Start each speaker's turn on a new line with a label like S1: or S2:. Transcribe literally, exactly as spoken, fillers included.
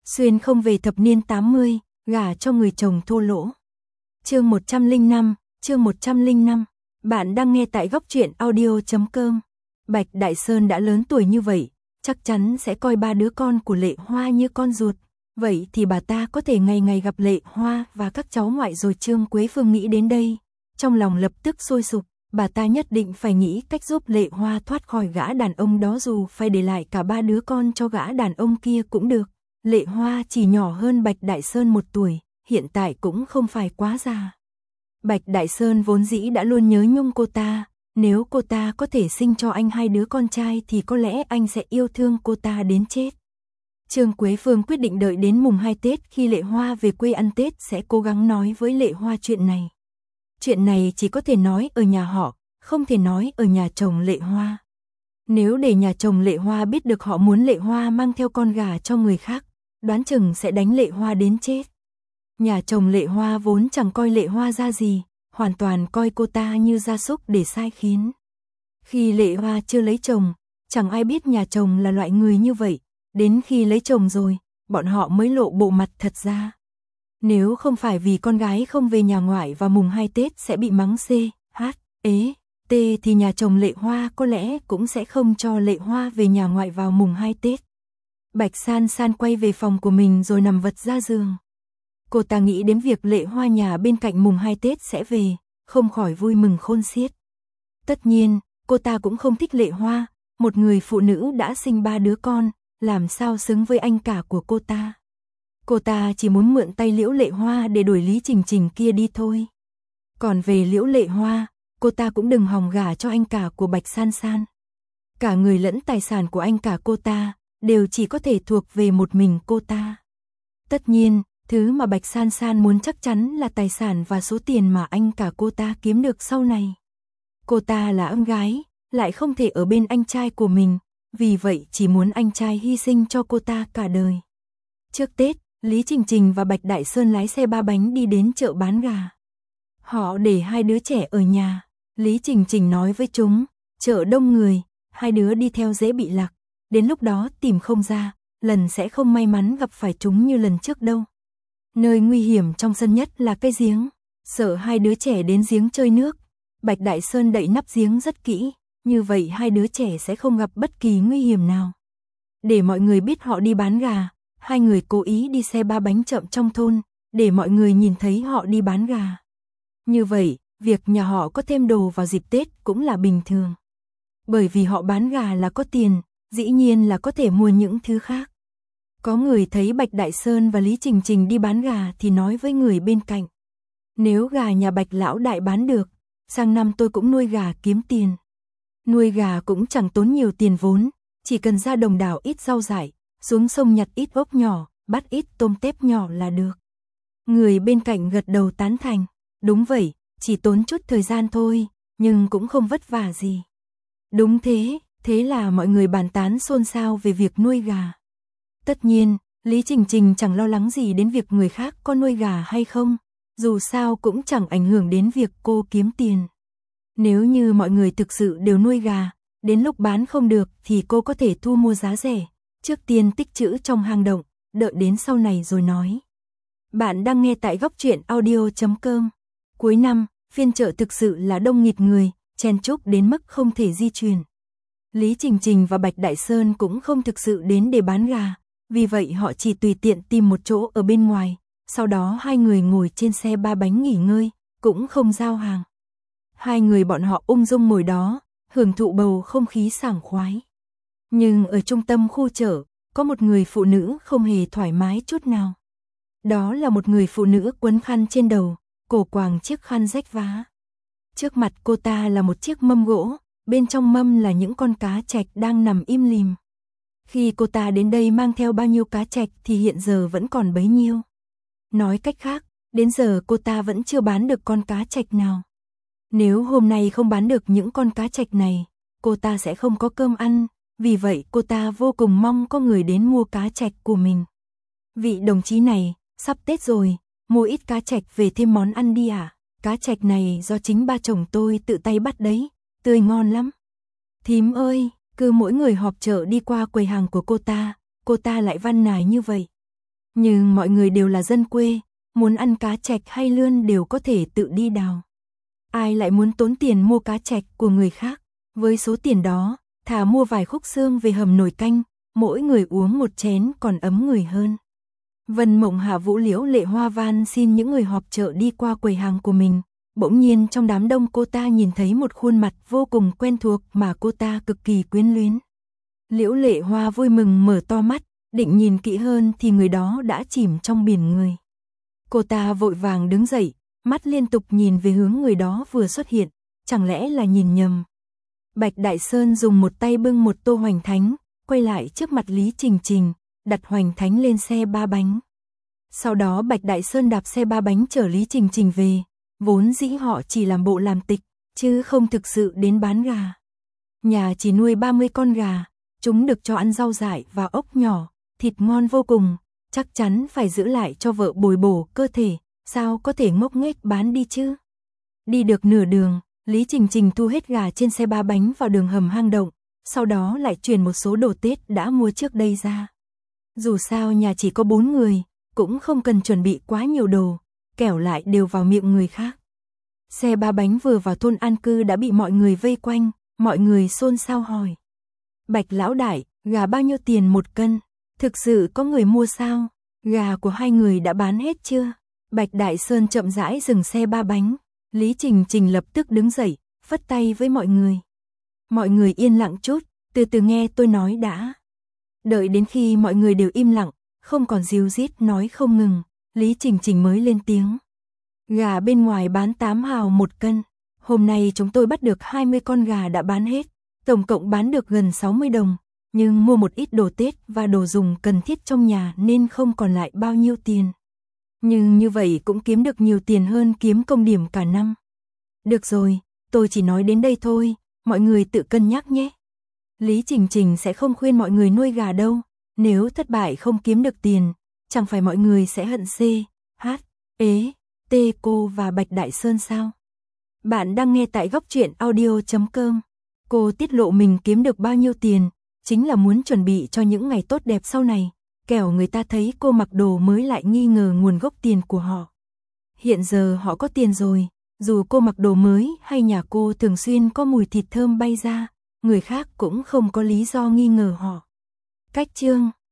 S1: Xuyên không về thập niên tám mươi, gả cho người chồng thô lỗ. Chương một trăm lẻ năm, chương một trăm lẻ năm. Bạn đang nghe tại góc truyện audio chấm com. Bạch Đại Sơn đã lớn tuổi như vậy, chắc chắn sẽ coi ba đứa con của Lệ Hoa như con ruột. Vậy thì bà ta có thể ngày ngày gặp Lệ Hoa và các cháu ngoại rồi. Trương Quế Phương nghĩ đến đây, trong lòng lập tức sôi sục, bà ta nhất định phải nghĩ cách giúp Lệ Hoa thoát khỏi gã đàn ông đó, dù phải để lại cả ba đứa con cho gã đàn ông kia cũng được. Lệ Hoa chỉ nhỏ hơn Bạch Đại Sơn một tuổi, hiện tại cũng không phải quá già. Bạch Đại Sơn vốn dĩ đã luôn nhớ nhung cô ta, nếu cô ta có thể sinh cho anh hai đứa con trai thì có lẽ anh sẽ yêu thương cô ta đến chết. Trương Quế Phương quyết định đợi đến mùng hai Tết, khi Lệ Hoa về quê ăn Tết sẽ cố gắng nói với Lệ Hoa chuyện này. Chuyện này chỉ có thể nói ở nhà họ, không thể nói ở nhà chồng Lệ Hoa. Nếu để nhà chồng Lệ Hoa biết được họ muốn Lệ Hoa mang theo con gà cho người khác, đoán chừng sẽ đánh Lệ Hoa đến chết. Nhà chồng Lệ Hoa vốn chẳng coi Lệ Hoa ra gì, hoàn toàn coi cô ta như gia súc để sai khiến. Khi Lệ Hoa chưa lấy chồng, chẳng ai biết nhà chồng là loại người như vậy, đến khi lấy chồng rồi, bọn họ mới lộ bộ mặt thật ra. Nếu không phải vì con gái không về nhà ngoại vào mùng hai Tết sẽ bị mắng C, H, ế, T thì nhà chồng Lệ Hoa có lẽ cũng sẽ không cho Lệ Hoa về nhà ngoại vào mùng hai Tết. Bạch San San quay về phòng của mình rồi nằm vật ra giường. Cô ta nghĩ đến việc Lệ Hoa nhà bên cạnh mùng hai Tết sẽ về, không khỏi vui mừng khôn xiết. Tất nhiên, cô ta cũng không thích Lệ Hoa, một người phụ nữ đã sinh ba đứa con, làm sao xứng với anh cả của cô ta. Cô ta chỉ muốn mượn tay Liễu Lệ Hoa để đuổi Lý Trình Trình kia đi thôi. Còn về Liễu Lệ Hoa, cô ta cũng đừng hòng gả cho anh cả của Bạch San San. Cả người lẫn tài sản của anh cả cô ta đều chỉ có thể thuộc về một mình cô ta. Tất nhiên, thứ mà Bạch San San muốn chắc chắn là tài sản và số tiền mà anh cả cô ta kiếm được sau này. Cô ta là em gái, lại không thể ở bên anh trai của mình, vì vậy chỉ muốn anh trai hy sinh cho cô ta cả đời. Trước Tết, Lý Trình Trình và Bạch Đại Sơn lái xe ba bánh đi đến chợ bán gà. Họ để hai đứa trẻ ở nhà. Lý Trình Trình nói với chúng, chợ đông người, hai đứa đi theo dễ bị lạc, đến lúc đó tìm không ra, lần sẽ không may mắn gặp phải chúng như lần trước đâu. Nơi nguy hiểm trong sân nhất là cái giếng, sợ hai đứa trẻ đến giếng chơi nước. Bạch Đại Sơn đậy nắp giếng rất kỹ, như vậy hai đứa trẻ sẽ không gặp bất kỳ nguy hiểm nào. Để mọi người biết họ đi bán gà, hai người cố ý đi xe ba bánh chậm trong thôn, để mọi người nhìn thấy họ đi bán gà. Như vậy, việc nhà họ có thêm đồ vào dịp Tết cũng là bình thường. Bởi vì họ bán gà là có tiền, dĩ nhiên là có thể mua những thứ khác. Có người thấy Bạch Đại Sơn và Lý Trình Trình đi bán gà thì nói với người bên cạnh. Nếu gà nhà Bạch lão đại bán được, sang năm tôi cũng nuôi gà kiếm tiền. Nuôi gà cũng chẳng tốn nhiều tiền vốn, chỉ cần ra đồng đảo ít rau dại, xuống sông nhặt ít ốc nhỏ, bắt ít tôm tép nhỏ là được. Người bên cạnh gật đầu tán thành. Đúng vậy, chỉ tốn chút thời gian thôi, nhưng cũng không vất vả gì. Đúng thế, thế là mọi người bàn tán xôn xao về việc nuôi gà. Tất nhiên, Lý Trình Trình chẳng lo lắng gì đến việc người khác có nuôi gà hay không, dù sao cũng chẳng ảnh hưởng đến việc cô kiếm tiền. Nếu như mọi người thực sự đều nuôi gà, đến lúc bán không được thì cô có thể thu mua giá rẻ, trước tiên tích trữ trong hang động, đợi đến sau này rồi nói. Bạn đang nghe tại góc truyện audio chấm com. Cuối năm, phiên chợ thực sự là đông nghịt người, chen chúc đến mức không thể di chuyển. Lý Trình Trình và Bạch Đại Sơn cũng không thực sự đến để bán gà, vì vậy họ chỉ tùy tiện tìm một chỗ ở bên ngoài, sau đó hai người ngồi trên xe ba bánh nghỉ ngơi, cũng không giao hàng. Hai người bọn họ ung dung ngồi đó, hưởng thụ bầu không khí sảng khoái. Nhưng ở trung tâm khu chợ, có một người phụ nữ không hề thoải mái chút nào. Đó là một người phụ nữ quấn khăn trên đầu, cổ quàng chiếc khăn rách vá. Trước mặt cô ta là một chiếc mâm gỗ, bên trong mâm là những con cá trạch đang nằm im lìm. Khi cô ta đến đây mang theo bao nhiêu cá trạch thì hiện giờ vẫn còn bấy nhiêu. Nói cách khác, đến giờ cô ta vẫn chưa bán được con cá trạch nào. Nếu hôm nay không bán được những con cá trạch này, cô ta sẽ không có cơm ăn, vì vậy cô ta vô cùng mong có người đến mua cá trạch của mình. Vị đồng chí này, sắp Tết rồi, mua ít cá trạch về thêm món ăn đi à? Cá trạch này do chính ba chồng tôi tự tay bắt đấy, tươi ngon lắm. Thím ơi, cứ mỗi người họp chợ đi qua quầy hàng của cô ta, cô ta lại văn nài như vậy. Nhưng mọi người đều là dân quê, muốn ăn cá trạch hay lươn đều có thể tự đi đào. Ai lại muốn tốn tiền mua cá trạch của người khác, với số tiền đó, thà mua vài khúc xương về hầm nồi canh, mỗi người uống một chén còn ấm người hơn. Vân Mộng Hạ Vũ Liễu Lệ Hoa van xin những người họp chợ đi qua quầy hàng của mình. Bỗng nhiên trong đám đông cô ta nhìn thấy một khuôn mặt vô cùng quen thuộc mà cô ta cực kỳ quyến luyến. Liễu Lệ Hoa vui mừng mở to mắt, định nhìn kỹ hơn thì người đó đã chìm trong biển người. Cô ta vội vàng đứng dậy, mắt liên tục nhìn về hướng người đó vừa xuất hiện, chẳng lẽ là nhìn nhầm. Bạch Đại Sơn dùng một tay bưng một tô hoành thánh, quay lại trước mặt Lý Trình Trình, đặt hoành thánh lên xe ba bánh. Sau đó Bạch Đại Sơn đạp xe ba bánh chở Lý Trình Trình về, vốn dĩ họ chỉ làm bộ làm tịch, chứ không thực sự đến bán gà. Nhà chỉ nuôi ba mươi con gà, chúng được cho ăn rau dại và ốc nhỏ, thịt ngon vô cùng, chắc chắn phải giữ lại cho vợ bồi bổ cơ thể, sao có thể ngốc nghếch bán đi chứ. Đi được nửa đường, Lý Trình Trình thu hết gà trên xe ba bánh vào đường hầm hang động, sau đó lại chuyển một số đồ Tết đã mua trước đây ra. Dù sao nhà chỉ có bốn người, cũng không cần chuẩn bị quá nhiều đồ, kẻo lại đều vào miệng người khác. Xe ba bánh vừa vào thôn an cư đã bị mọi người vây quanh, mọi người xôn xao hỏi. Bạch lão đại, gà bao nhiêu tiền một cân? Thực sự có người mua sao? Gà của hai người đã bán hết chưa? Bạch Đại Sơn chậm rãi dừng xe ba bánh, Lý Trình Trình lập tức đứng dậy, phất tay với mọi người. Mọi người yên lặng chút, từ từ nghe tôi nói đã. Đợi đến khi mọi người đều im lặng, không còn ríu rít nói không ngừng, Lý Trình Trình mới lên tiếng. Gà bên ngoài bán tám hào một cân, hôm nay chúng tôi bắt được hai mươi con gà đã bán hết, tổng cộng bán được gần sáu mươi đồng, nhưng mua một ít đồ Tết và đồ dùng cần thiết trong nhà nên không còn lại bao nhiêu tiền. Nhưng như vậy cũng kiếm được nhiều tiền hơn kiếm công điểm cả năm. Được rồi, tôi chỉ nói đến đây thôi, mọi người tự cân nhắc nhé. Lý Trình Trình sẽ không khuyên mọi người nuôi gà đâu, nếu thất bại không kiếm được tiền, chẳng phải mọi người sẽ hận C, H, E, T cô và Bạch Đại Sơn sao? Bạn đang nghe tại góc truyện audio chấm com. Cô tiết lộ mình kiếm được bao nhiêu tiền, chính là muốn chuẩn bị cho những ngày tốt đẹp sau này, kẻo người ta thấy cô mặc đồ mới lại nghi ngờ nguồn gốc tiền của họ. Hiện giờ họ có tiền rồi, dù cô mặc đồ mới hay nhà cô thường xuyên có mùi thịt thơm bay ra, người khác cũng không có lý do nghi ngờ họ. Cách chương